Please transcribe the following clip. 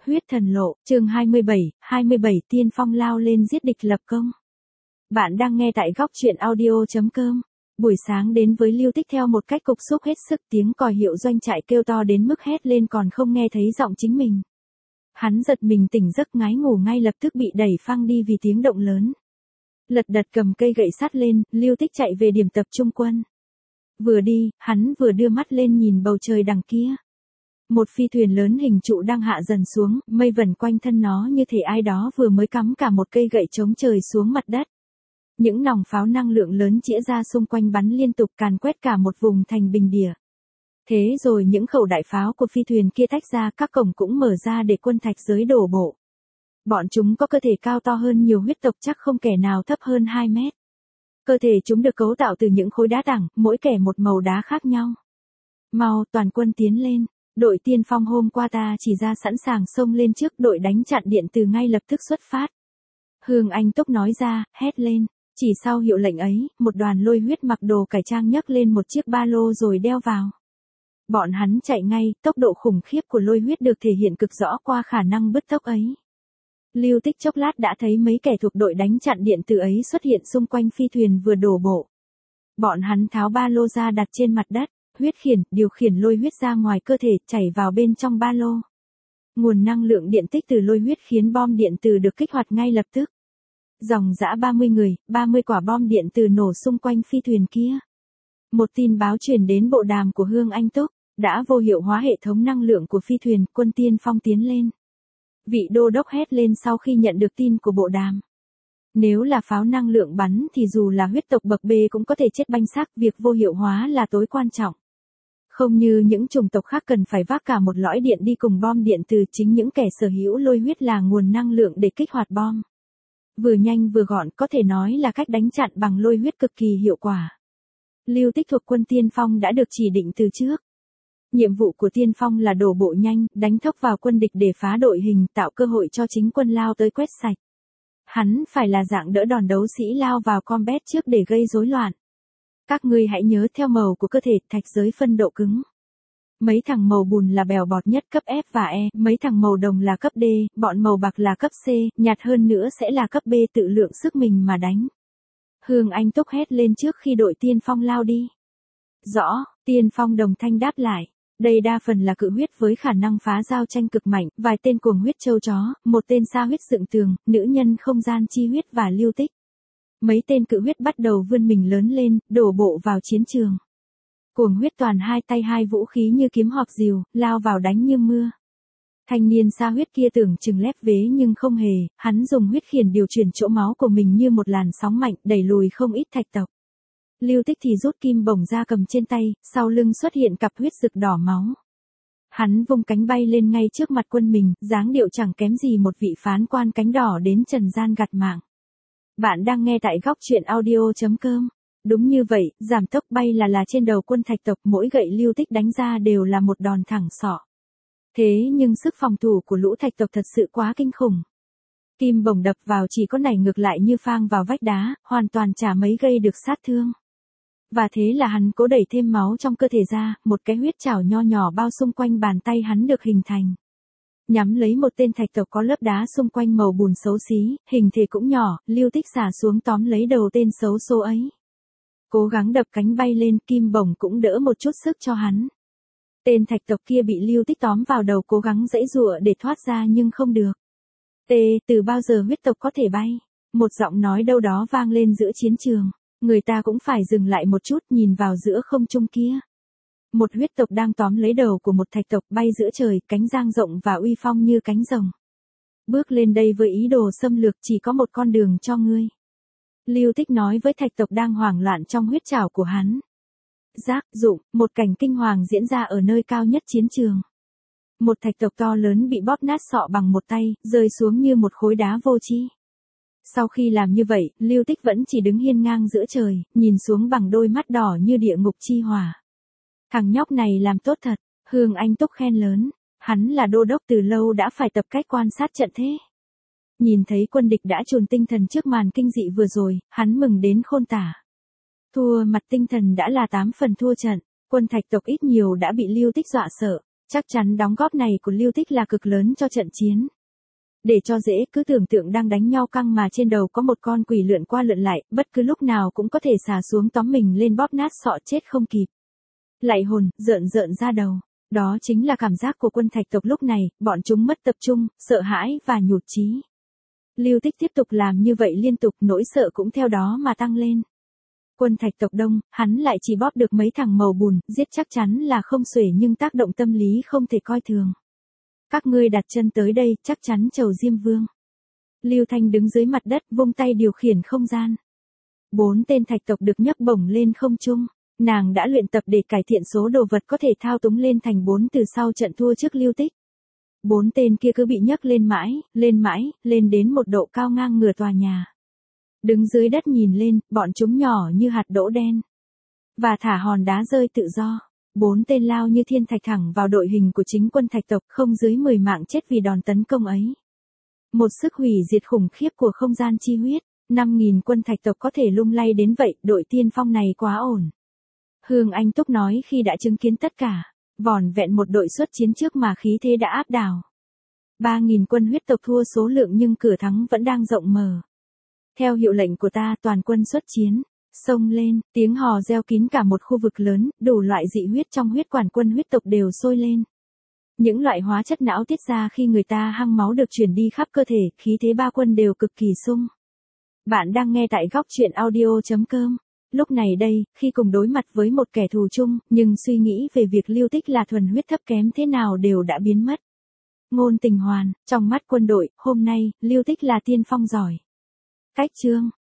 Huyết thần lộ, chương 27 tiên phong lao lên giết địch lập công. Bạn đang nghe tại góc truyện audio.com. Buổi sáng đến với Lưu Tích theo một cách cục xúc hết sức, tiếng còi hiệu doanh trại kêu to đến mức hét lên còn không nghe thấy giọng chính mình. Hắn giật mình tỉnh giấc, ngái ngủ ngay lập tức bị đẩy phăng đi vì tiếng động lớn. Lật đật cầm cây gậy sắt lên, Lưu Tích chạy về điểm tập trung quân. Vừa đi, hắn vừa đưa mắt lên nhìn bầu trời đằng kia. Một phi thuyền lớn hình trụ đang hạ dần xuống, mây vần quanh thân nó như thể ai đó vừa mới cắm cả một cây gậy chống trời xuống mặt đất. Những nòng pháo năng lượng lớn chĩa ra xung quanh bắn liên tục càn quét cả một vùng thành bình địa. Thế rồi những khẩu đại pháo của phi thuyền kia tách ra, các cổng cũng mở ra để quân thạch giới đổ bộ. Bọn chúng có cơ thể cao to hơn nhiều huyết tộc, chắc không kẻ nào thấp hơn 2 mét. Cơ thể chúng được cấu tạo từ những khối đá tảng, mỗi kẻ một màu đá khác nhau. Mau, toàn quân tiến lên. Đội tiên phong hôm qua ta chỉ ra sẵn sàng xông lên trước, đội đánh chặn điện từ ngay lập tức xuất phát. Hương Anh Túc nói ra, hét lên. Chỉ sau hiệu lệnh ấy, một đoàn lôi huyết mặc đồ cải trang nhấc lên một chiếc ba lô rồi đeo vào. Bọn hắn chạy ngay, tốc độ khủng khiếp của lôi huyết được thể hiện cực rõ qua khả năng bứt tốc ấy. Lưu Tích chốc lát đã thấy mấy kẻ thuộc đội đánh chặn điện từ ấy xuất hiện xung quanh phi thuyền vừa đổ bộ. Bọn hắn tháo ba lô ra đặt trên mặt đất. Huyết khiển, điều khiển lôi huyết ra ngoài cơ thể, chảy vào bên trong ba lô. Nguồn năng lượng điện tích từ lôi huyết khiến bom điện từ được kích hoạt ngay lập tức. Dòng dã 30 người, 30 quả bom điện từ nổ xung quanh phi thuyền kia. Một tin báo truyền đến bộ đàm của Hương Anh Túc, đã vô hiệu hóa hệ thống năng lượng của phi thuyền, quân tiên phong tiến lên. Vị đô đốc hét lên sau khi nhận được tin của bộ đàm. Nếu là pháo năng lượng bắn thì dù là huyết tộc bậc B cũng có thể chết banh xác, việc vô hiệu hóa là tối quan trọng. Không như những chủng tộc khác cần phải vác cả một lõi điện đi cùng bom điện từ, chính những kẻ sở hữu lôi huyết là nguồn năng lượng để kích hoạt bom. Vừa nhanh vừa gọn, có thể nói là cách đánh chặn bằng lôi huyết cực kỳ hiệu quả. Lưu Tích thuộc quân tiên phong đã được chỉ định từ trước. Nhiệm vụ của tiên phong là đổ bộ nhanh, đánh thốc vào quân địch để phá đội hình, tạo cơ hội cho chính quân lao tới quét sạch. Hắn phải là dạng đỡ đòn đấu sĩ lao vào combat trước để gây rối loạn. Các ngươi hãy nhớ theo màu của cơ thể, thạch giới phân độ cứng. Mấy thằng màu bùn là bèo bọt nhất, cấp F và E, mấy thằng màu đồng là cấp D, bọn màu bạc là cấp C, nhạt hơn nữa sẽ là cấp B, tự lượng sức mình mà đánh. Hương Anh Túc hét lên trước khi đội tiên phong lao đi. Rõ, tiên phong đồng thanh đáp lại. Đây đa phần là cự huyết với khả năng phá giao tranh cực mạnh, vài tên cuồng huyết châu chó, một tên sa huyết dựng tường, nữ nhân không gian chi huyết và Lưu Tích. Mấy tên cự huyết bắt đầu vươn mình lớn lên, đổ bộ vào chiến trường. Cuồng huyết toàn hai tay hai vũ khí như kiếm hoặc rìu, lao vào đánh như mưa. Thanh niên sa huyết kia tưởng chừng lép vế nhưng không hề, hắn dùng huyết khiển điều chuyển chỗ máu của mình như một làn sóng mạnh, đẩy lùi không ít thạch tộc. Lưu Tích thì rút kim bổng ra cầm trên tay, sau lưng xuất hiện cặp huyết rực đỏ máu. Hắn vung cánh bay lên ngay trước mặt quân mình, dáng điệu chẳng kém gì một vị phán quan cánh đỏ đến trần gian gặt mạng. Bạn đang nghe tại góc truyện audio.com. Đúng như vậy, giảm tốc bay là trên đầu quân thạch tộc, mỗi gậy Lưu Tích đánh ra đều là một đòn thẳng sọ. Thế nhưng sức phòng thủ của lũ thạch tộc thật sự quá kinh khủng. Kim bổng đập vào chỉ có nảy ngược lại như phang vào vách đá, hoàn toàn chả mấy gây được sát thương. Và thế là hắn cố đẩy thêm máu trong cơ thể ra, một cái huyết chảo nho nhỏ bao xung quanh bàn tay hắn được hình thành. Nhắm lấy một tên thạch tộc có lớp đá xung quanh màu bùn xấu xí, hình thể cũng nhỏ, Lưu Tích xả xuống tóm lấy đầu tên xấu số ấy. Cố gắng đập cánh bay lên, kim bổng cũng đỡ một chút sức cho hắn. Tên thạch tộc kia bị Lưu Tích tóm vào đầu, cố gắng giãy giụa để thoát ra nhưng không được. Từ bao giờ huyết tộc có thể bay? Một giọng nói đâu đó vang lên giữa chiến trường. Người ta cũng phải dừng lại một chút, nhìn vào giữa không trung kia. Một huyết tộc đang tóm lấy đầu của một thạch tộc, bay giữa trời, cánh dang rộng và uy phong như cánh rồng. Bước lên đây với ý đồ xâm lược, chỉ có một con đường cho ngươi. Lưu Tích nói với thạch tộc đang hoảng loạn trong huyết trảo của hắn. Giác dụng, một cảnh kinh hoàng diễn ra ở nơi cao nhất chiến trường. Một thạch tộc to lớn bị bóp nát sọ bằng một tay, rơi xuống như một khối đá vô tri. Sau khi làm như vậy, Lưu Tích vẫn chỉ đứng hiên ngang giữa trời, nhìn xuống bằng đôi mắt đỏ như địa ngục chi hỏa. Thằng nhóc này làm tốt thật, Hương Anh Túc khen lớn. Hắn là đô đốc từ lâu đã phải tập cách quan sát trận thế. Nhìn thấy quân địch đã chồn tinh thần trước màn kinh dị vừa rồi, hắn mừng đến khôn tả. Thua mặt tinh thần đã là 8 phần thua trận, quân thạch tộc ít nhiều đã bị Lưu Tích dọa sợ. Chắc chắn đóng góp này của Lưu Tích là cực lớn cho trận chiến. Để cho dễ, cứ tưởng tượng đang đánh nhau căng mà trên đầu có một con quỷ lượn qua lượn lại, bất cứ lúc nào cũng có thể xà xuống tóm mình lên bóp nát sọ chết không kịp. Lạy hồn, rợn rợn ra đầu. Đó chính là cảm giác của quân Thạch tộc lúc này, bọn chúng mất tập trung, sợ hãi và nhụt chí. Lưu Tích tiếp tục làm như vậy liên tục, nỗi sợ cũng theo đó mà tăng lên. Quân Thạch tộc đông, hắn lại chỉ bóp được mấy thằng màu bùn, giết chắc chắn là không xuể nhưng tác động tâm lý không thể coi thường. Các ngươi đặt chân tới đây, chắc chắn chầu Diêm Vương. Lưu Thanh đứng dưới mặt đất, vung tay điều khiển không gian. 4 tên Thạch tộc được nhấc bổng lên không trung. Nàng đã luyện tập để cải thiện số đồ vật có thể thao túng lên thành 4 từ sau trận thua trước Lưu Tích. 4 tên kia cứ bị nhấc lên mãi, lên đến một độ cao ngang ngửa tòa nhà. Đứng dưới đất nhìn lên, bọn chúng nhỏ như hạt đỗ đen. Và thả hòn đá rơi tự do. 4 tên lao như thiên thạch thẳng vào đội hình của chính quân Thạch tộc, không dưới 10 mạng chết vì đòn tấn công ấy. Một sức hủy diệt khủng khiếp của không gian chi huyết. 5.000 quân Thạch tộc có thể lung lay đến vậy, đội tiên phong này quá ổn. Hương Anh Túc nói khi đã chứng kiến tất cả. Vỏn vẹn một đội xuất chiến trước mà khí thế đã áp đảo. 3.000 quân huyết tộc thua số lượng nhưng cửa thắng vẫn đang rộng mở. Theo hiệu lệnh của ta, toàn quân xuất chiến. Xông lên, tiếng hò reo kín cả một khu vực lớn, đủ loại dị huyết trong huyết quản quân huyết tộc đều sôi lên. Những loại hóa chất não tiết ra khi người ta hăng máu được chuyển đi khắp cơ thể, khí thế ba quân đều cực kỳ sung. Bạn đang nghe tại góc truyện audio.com. Lúc này đây, khi cùng đối mặt với một kẻ thù chung, nhưng suy nghĩ về việc Lưu Tích là thuần huyết thấp kém thế nào đều đã biến mất. Ngôn Tình Hoàn, trong mắt quân đội, hôm nay, Lưu Tích là tiên phong giỏi. Cách chương